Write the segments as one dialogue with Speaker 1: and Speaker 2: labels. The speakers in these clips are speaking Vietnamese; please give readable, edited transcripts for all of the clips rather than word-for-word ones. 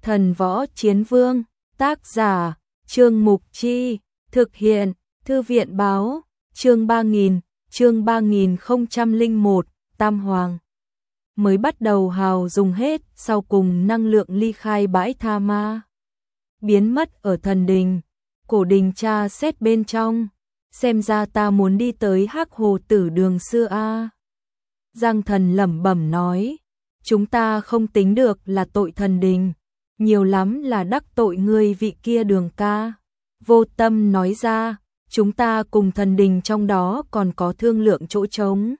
Speaker 1: Thần Võ Chiến Vương, tác giả, Trương Mục Chi, thực hiện, Thư viện báo, chương 3001, Tam Hoàng. Mới bắt đầu hào dùng hết, sau cùng năng lượng ly khai bãi tha ma. Biến mất ở thần đình, cổ đình tra xét bên trong, xem ra ta muốn đi tới Hắc Hồ Tử Đường xưa a. Giang Thần lẩm bẩm nói, chúng ta không tính được là tội thần đình, nhiều lắm là đắc tội ngươi vị kia Đường ca. Vô Tâm nói ra, chúng ta cùng thần đình trong đó còn có thương lượng chỗ trống.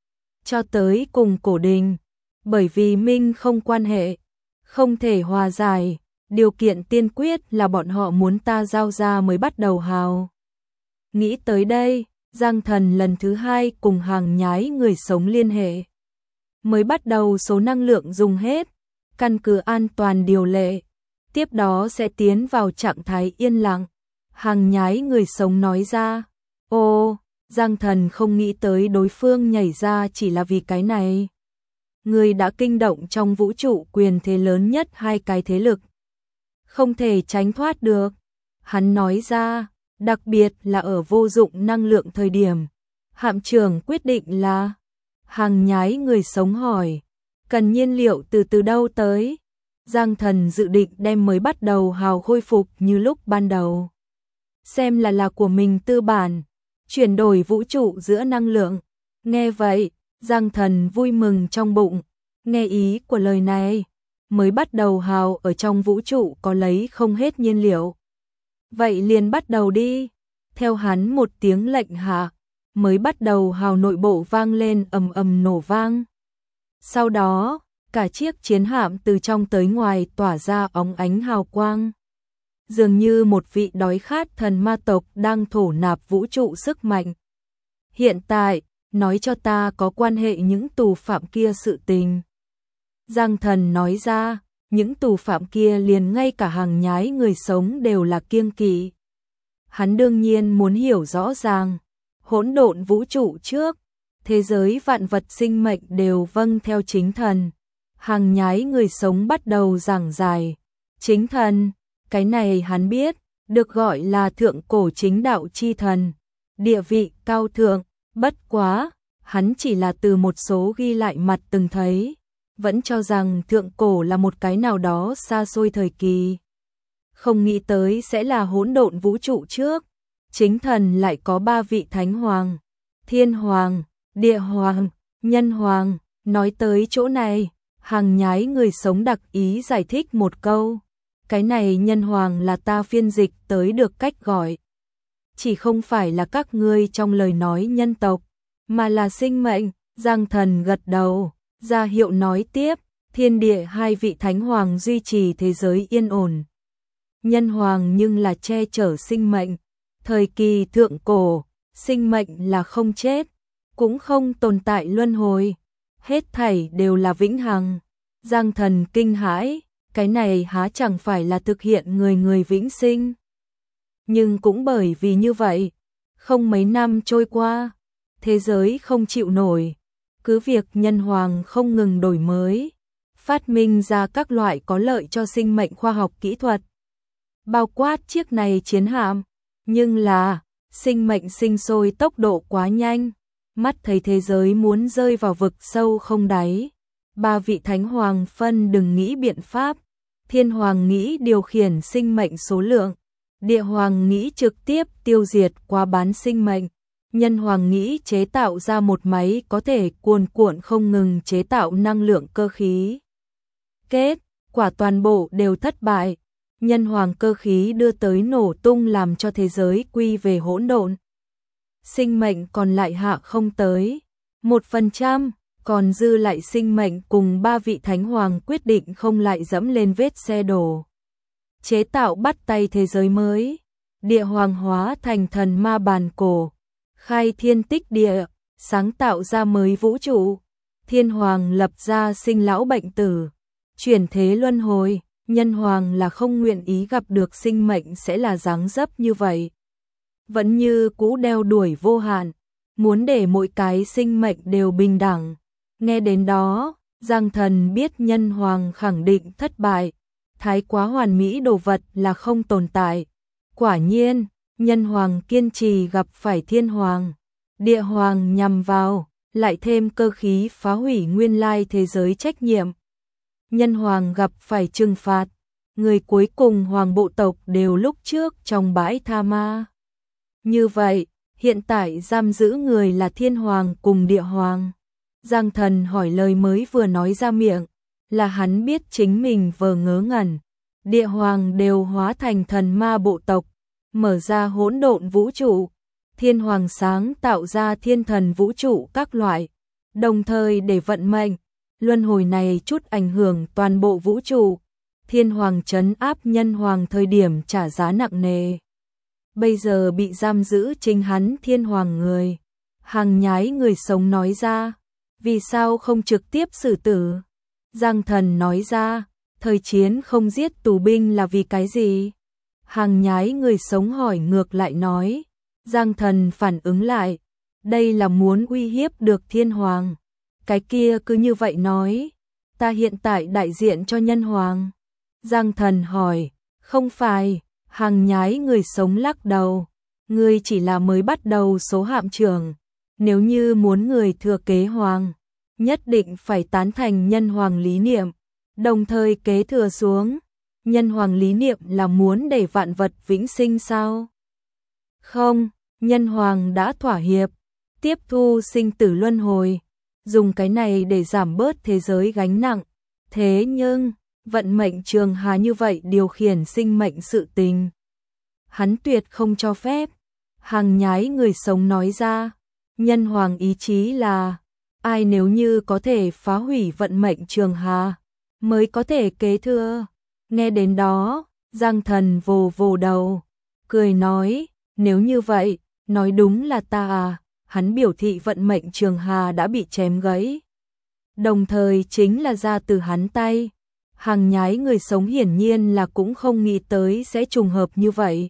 Speaker 1: Cho tới cùng cổ đình, bởi vì minh không quan hệ, không thể hòa giải, điều kiện tiên quyết là bọn họ muốn ta giao ra mới bắt đầu hào. Nghĩ tới đây, Giang Thần lần thứ hai cùng hàng nhái người sống liên hệ. Mới bắt đầu số năng lượng dùng hết, căn cứ an toàn điều lệ, tiếp đó sẽ tiến vào trạng thái yên lặng. Hàng nhái người sống nói ra, ô, Giang Thần không nghĩ tới đối phương nhảy ra chỉ là vì cái này. Người đã kinh động trong vũ trụ quyền thế lớn nhất hai cái thế lực, không thể tránh thoát được. Hắn nói ra, đặc biệt là ở vô dụng năng lượng thời điểm. Hạm trưởng quyết định là, hàng nhái người sống hỏi, cần nhiên liệu từ đâu tới? Giang Thần dự định đem mới bắt đầu hào khôi phục như lúc ban đầu. Xem là của mình tư bản, chuyển đổi vũ trụ giữa năng lượng. Nghe vậy, Giang Thần vui mừng trong bụng, nghe ý của lời này, mới bắt đầu hào ở trong vũ trụ có lấy không hết nhiên liệu. Vậy liền bắt đầu đi. Theo hắn một tiếng lệnh hạ, mới bắt đầu hào nội bộ vang lên ầm ầm nổ vang. Sau đó, cả chiếc chiến hạm từ trong tới ngoài tỏa ra óng ánh hào quang. Dường như một vị đói khát thần ma tộc đang thổ nạp vũ trụ sức mạnh. Hiện tại, nói cho ta có quan hệ những tù phạm kia sự tình. Giang Thần nói ra, những tù phạm kia liền ngay cả hàng nhái người sống đều là kiêng kỵ. Hắn đương nhiên muốn hiểu rõ ràng, hỗn độn vũ trụ trước, thế giới vạn vật sinh mệnh đều vâng theo chính thần. Hàng nhái người sống bắt đầu giảng giải, chính thần, cái này hắn biết, được gọi là thượng cổ chính đạo chi thần, địa vị cao thượng, bất quá, hắn chỉ là từ một số ghi lại mặt từng thấy, vẫn cho rằng thượng cổ là một cái nào đó xa xôi thời kỳ. Không nghĩ tới sẽ là hỗn độn vũ trụ trước, chính thần lại có 3 vị thánh hoàng, thiên hoàng, địa hoàng, nhân hoàng. Nói tới chỗ này, hàng nhái người sống đặc ý giải thích một câu, cái này nhân hoàng là ta phiên dịch tới được cách gọi. Chỉ không phải là các ngươi trong lời nói nhân tộc, mà là sinh mệnh. Giang Thần gật đầu, ra hiệu nói tiếp, thiên địa 2 vị thánh hoàng duy trì thế giới yên ổn. Nhân hoàng nhưng là che chở sinh mệnh, thời kỳ thượng cổ, sinh mệnh là không chết, cũng không tồn tại luân hồi, hết thảy đều là vĩnh hằng. Giang Thần kinh hãi, cái này há chẳng phải là thực hiện người vĩnh sinh. Nhưng cũng bởi vì như vậy, không mấy năm trôi qua, thế giới không chịu nổi, cứ việc nhân hoàng không ngừng đổi mới, phát minh ra các loại có lợi cho sinh mệnh khoa học kỹ thuật, bao quát chiếc này chiến hạm, nhưng là sinh mệnh sinh sôi tốc độ quá nhanh, mắt thấy thế giới muốn rơi vào vực sâu không đáy. 3 vị thánh hoàng phân đừng nghĩ biện pháp, thiên hoàng nghĩ điều khiển sinh mệnh số lượng, địa hoàng nghĩ trực tiếp tiêu diệt quá bán sinh mệnh, nhân hoàng nghĩ chế tạo ra một máy có thể cuồn cuộn không ngừng chế tạo năng lượng cơ khí. Kết quả toàn bộ đều thất bại, nhân hoàng cơ khí đưa tới nổ tung làm cho thế giới quy về hỗn độn. Sinh mệnh còn lại hạ không tới 1%, còn dư lại sinh mệnh cùng 3 vị thánh hoàng quyết định không lại dẫm lên vết xe đổ. Chế tạo bắt tay thế giới mới, địa hoàng hóa thành thần ma bàn cổ, khai thiên tích địa, sáng tạo ra mới vũ trụ, thiên hoàng lập ra sinh lão bệnh tử, chuyển thế luân hồi, nhân hoàng là không nguyện ý gặp được sinh mệnh sẽ là dáng dấp như vậy. Vẫn như cũ đeo đuổi vô hạn, muốn để mỗi cái sinh mệnh đều bình đẳng. Nghe đến đó, Giang Thần biết nhân hoàng khẳng định thất bại, thái quá hoàn mỹ đồ vật là không tồn tại. Quả nhiên, nhân hoàng kiên trì gặp phải thiên hoàng, địa hoàng nhằm vào, lại thêm cơ khí phá hủy nguyên lai thế giới trách nhiệm. Nhân hoàng gặp phải trừng phạt, người cuối cùng hoàng bộ tộc đều lúc trước trong bãi tha ma. Như vậy, hiện tại giam giữ người là thiên hoàng cùng địa hoàng. Giang Thần hỏi lời mới vừa nói ra miệng, là hắn biết chính mình vờ ngớ ngẩn. Địa hoàng đều hóa thành thần ma bộ tộc, mở ra hỗn độn vũ trụ. Thiên hoàng sáng tạo ra thiên thần vũ trụ các loại, đồng thời để vận mệnh, luân hồi này chút ảnh hưởng toàn bộ vũ trụ. Thiên hoàng trấn áp nhân hoàng thời điểm trả giá nặng nề. Bây giờ bị giam giữ chính hắn thiên hoàng người. Hàng nhái người sống nói ra, vì sao không trực tiếp xử tử? Giang Thần nói ra, thời chiến không giết tù binh là vì cái gì? Hàng nhái người sống hỏi ngược lại nói. Giang Thần phản ứng lại, đây là muốn uy hiếp được thiên hoàng. Cái kia cứ như vậy nói, ta hiện tại đại diện cho nhân hoàng. Giang Thần hỏi, không phải. Hàng nhái người sống lắc đầu, ngươi chỉ là mới bắt đầu số hạm trưởng. Nếu như muốn người thừa kế hoàng, nhất định phải tán thành nhân hoàng lý niệm, đồng thời kế thừa xuống. Nhân hoàng lý niệm là muốn để vạn vật vĩnh sinh sao? Không, nhân hoàng đã thỏa hiệp, tiếp thu sinh tử luân hồi, dùng cái này để giảm bớt thế giới gánh nặng. Thế nhưng, vận mệnh trường hà như vậy điều khiển sinh mệnh sự tình, hắn tuyệt không cho phép. Hàng nhái người sống nói ra, nhân hoàng ý chí là, ai nếu như có thể phá hủy vận mệnh trường hà, mới có thể kế thừa. Nghe đến đó, Giang Thần vồ vồ đầu, cười nói, nếu như vậy, nói đúng là ta à. Hắn biểu thị vận mệnh trường hà đã bị chém gãy, đồng thời chính là ra từ hắn tay. Hàng nhái người sống hiển nhiên là cũng không nghĩ tới sẽ trùng hợp như vậy.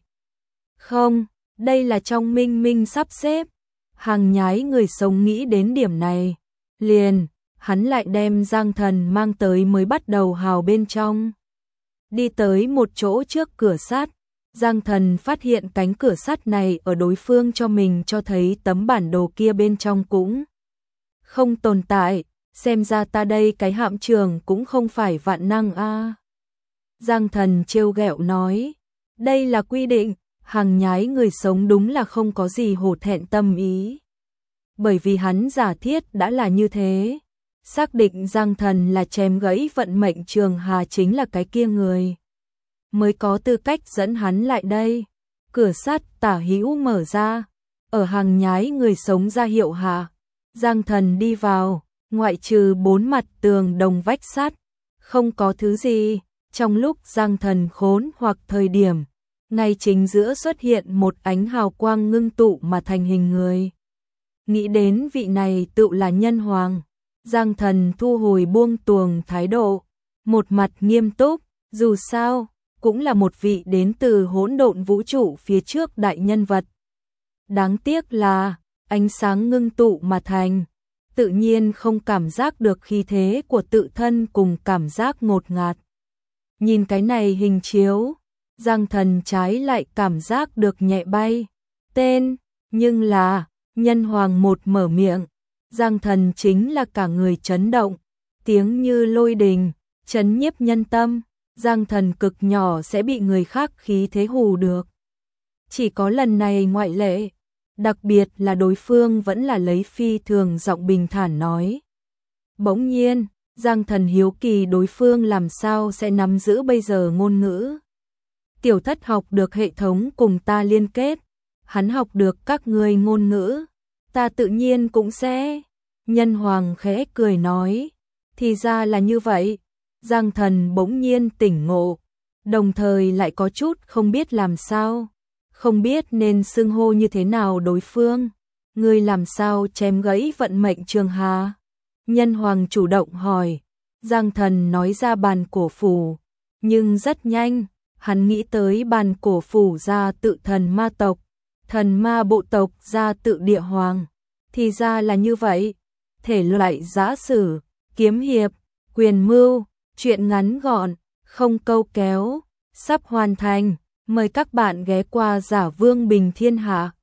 Speaker 1: Không, đây là trong minh minh sắp xếp. Hàng nhái người sống nghĩ đến điểm này, liền, hắn lại đem Giang Thần mang tới mới bắt đầu hào bên trong. Đi tới một chỗ trước cửa sắt, Giang Thần phát hiện cánh cửa sắt này ở đối phương cho mình cho thấy tấm bản đồ kia bên trong cũng không tồn tại. Xem ra ta đây cái hạm trường cũng không phải vạn năng a. Giang Thần trêu ghẹo nói, đây là quy định. Hàng nhái người sống đúng là không có gì hổ thẹn tâm ý, bởi vì hắn giả thiết đã là như thế, xác định Giang Thần là chém gãy vận mệnh trường hà chính là cái kia người, mới có tư cách dẫn hắn lại đây. Cửa sắt tả hữu mở ra, ở hàng nhái người sống ra hiệu hạ, Giang Thần đi vào, ngoại trừ 4 mặt tường đồng vách sắt, không có thứ gì. Trong lúc Giang Thần khốn hoặc thời điểm, ngay chính giữa xuất hiện một ánh hào quang ngưng tụ mà thành hình người. Nghĩ đến vị này tự là nhân hoàng, Giang Thần thu hồi buông tuồng thái độ, một mặt nghiêm túc, dù sao, cũng là một vị đến từ hỗn độn vũ trụ phía trước đại nhân vật. Đáng tiếc là, ánh sáng ngưng tụ mà thành, tự nhiên không cảm giác được khí thế của tự thân cùng cảm giác ngột ngạt. Nhìn cái này hình chiếu, Giang Thần trái lại cảm giác được nhẹ bay. Tên, nhưng là, nhân hoàng một mở miệng, Giang Thần chính là cả người chấn động, tiếng như lôi đình, chấn nhiếp nhân tâm. Giang Thần cực nhỏ sẽ bị người khác khí thế hù được. Chỉ có lần này ngoại lệ, đặc biệt là đối phương vẫn là lấy phi thường giọng bình thản nói. Bỗng nhiên, Giang Thần hiếu kỳ đối phương làm sao sẽ nắm giữ bây giờ ngôn ngữ. Tiểu Thất học được hệ thống cùng ta liên kết, hắn học được các ngươi ngôn ngữ, ta tự nhiên cũng sẽ. Nhân hoàng khẽ cười nói, thì ra là như vậy. Giang Thần bỗng nhiên tỉnh ngộ, đồng thời lại có chút không biết làm sao, không biết nên xưng hô như thế nào đối phương. Ngươi làm sao chém gãy vận mệnh trường hà? Nhân hoàng chủ động hỏi. Giang Thần nói ra bàn cổ phủ, nhưng rất nhanh, hắn nghĩ tới bàn cổ phủ ra tự thần ma tộc, thần ma bộ tộc ra tự địa hoàng. Thì ra là như vậy, thể loại giã sử, kiếm hiệp, quyền mưu, chuyện ngắn gọn, không câu kéo, sắp hoàn thành, mời các bạn ghé qua Giả Vương Bình Thiên Hạ.